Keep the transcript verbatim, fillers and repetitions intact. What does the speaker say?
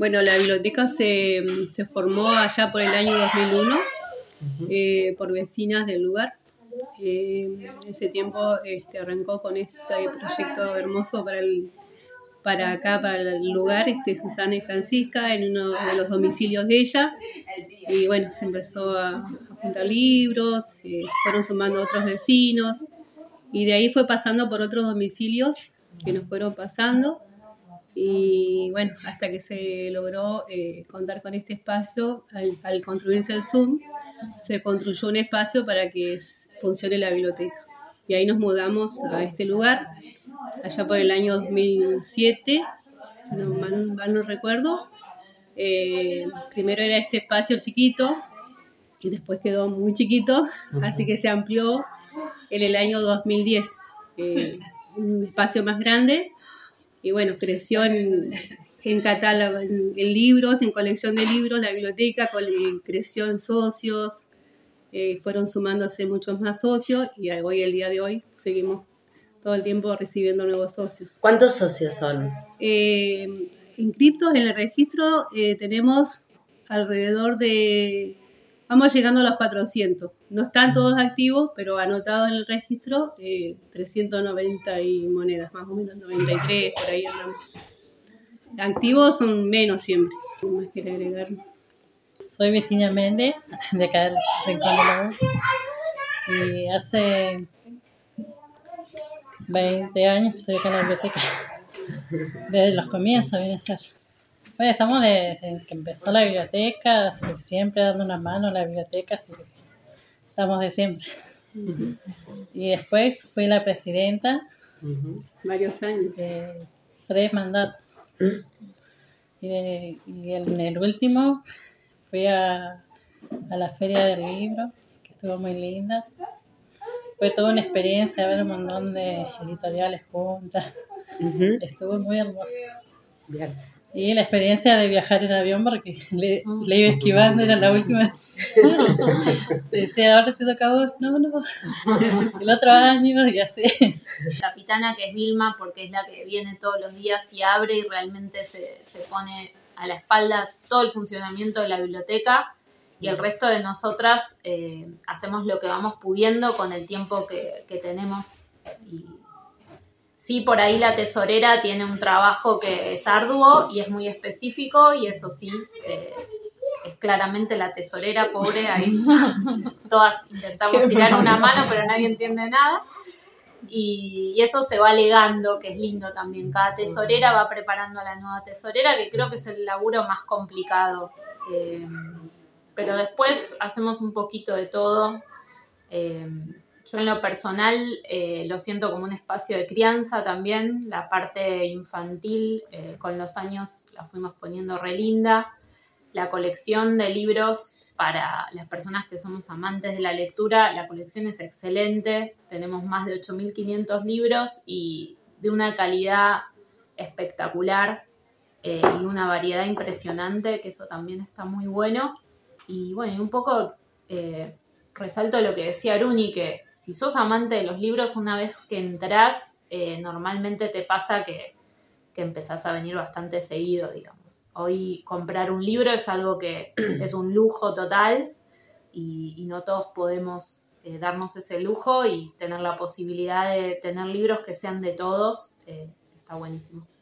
Bueno, la biblioteca se, se formó allá por el año dos mil uno uh-huh. eh, por vecinas del lugar. Eh, en ese tiempo este, arrancó con este proyecto hermoso para el para acá, para el lugar, este, Susana y Francisca, en uno de los domicilios de ella. Y bueno, se empezó a, a juntar libros, eh, fueron sumando otros vecinos, y de ahí fue pasando por otros domicilios que nos fueron pasando. Y bueno, hasta que se logró eh, contar con este espacio, al, al construirse el Zoom, se construyó un espacio para que funcione la biblioteca. Y ahí nos mudamos a este lugar, allá por el año dos mil siete, si no mal, mal no recuerdo. Eh, primero era este espacio chiquito y después quedó muy chiquito, uh-huh. así que se amplió en el año dos mil diez, eh, un espacio más grande, y bueno, creció en, en catálogo, en, en libros, en colección de libros, la biblioteca creció en socios, eh, fueron sumándose muchos más socios, y hoy, el día de hoy, seguimos todo el tiempo recibiendo nuevos socios. ¿Cuántos socios son? Eh, inscritos en el registro eh, tenemos alrededor de... Vamos llegando a los cuatrocientos. No están todos activos, pero anotados en el registro, eh, trescientos noventa y monedas, más o menos noventa y tres, por ahí andamos. Activos son menos siempre. ¿Qué más quiere agregar? Soy Virginia Méndez, de acá del Rincón de la U. Y hace veinte años que estoy acá en la biblioteca. Desde los comienzos viene a ser. Bueno, estamos desde que empezó la biblioteca, así, siempre dando una mano a la biblioteca, así que estamos de siempre. Uh-huh. Y después fui la presidenta. Uh-huh. Varios años. De tres mandatos. Uh-huh. Y, de, y en el último fui a, a la Feria del Libro, que estuvo muy linda. Fue toda una experiencia ver un montón de editoriales juntas. Uh-huh. Estuvo muy hermoso. Bien. Y la experiencia de viajar en avión, porque le, le iba esquivando, era la última. Te decía, ahora te toca a vos. No, no. El otro año, y así. Capitana, que es Vilma, porque es la que viene todos los días y abre y realmente se, se pone a la espalda todo el funcionamiento de la biblioteca. Y el resto de nosotras eh, hacemos lo que vamos pudiendo con el tiempo que, que tenemos. Y sí, por ahí la tesorera tiene un trabajo que es arduo y es muy específico, y eso sí, eh, es claramente la tesorera, pobre, ahí todas intentamos tirar una mano, pero nadie entiende nada. Y, y eso se va legando, que es lindo también. Cada tesorera va preparando a la nueva tesorera, que creo que es el laburo más complicado. Eh, pero después hacemos un poquito de todo. Eh, yo en lo personal eh, lo siento como un espacio de crianza también. La parte infantil eh, con los años la fuimos poniendo re linda. La colección de libros para las personas que somos amantes de la lectura, la colección es excelente. Tenemos más de ocho mil quinientos libros y de una calidad espectacular eh, y una variedad impresionante, que eso también está muy bueno. Y bueno, y un poco eh, resalto lo que decía Aruni, que si sos amante de los libros, una vez que entrás, eh, normalmente te pasa que, que empezás a venir bastante seguido, digamos. Hoy comprar un libro es algo que es un lujo total y, y no todos podemos eh, darnos ese lujo, y tener la posibilidad de tener libros que sean de todos, eh, está buenísimo.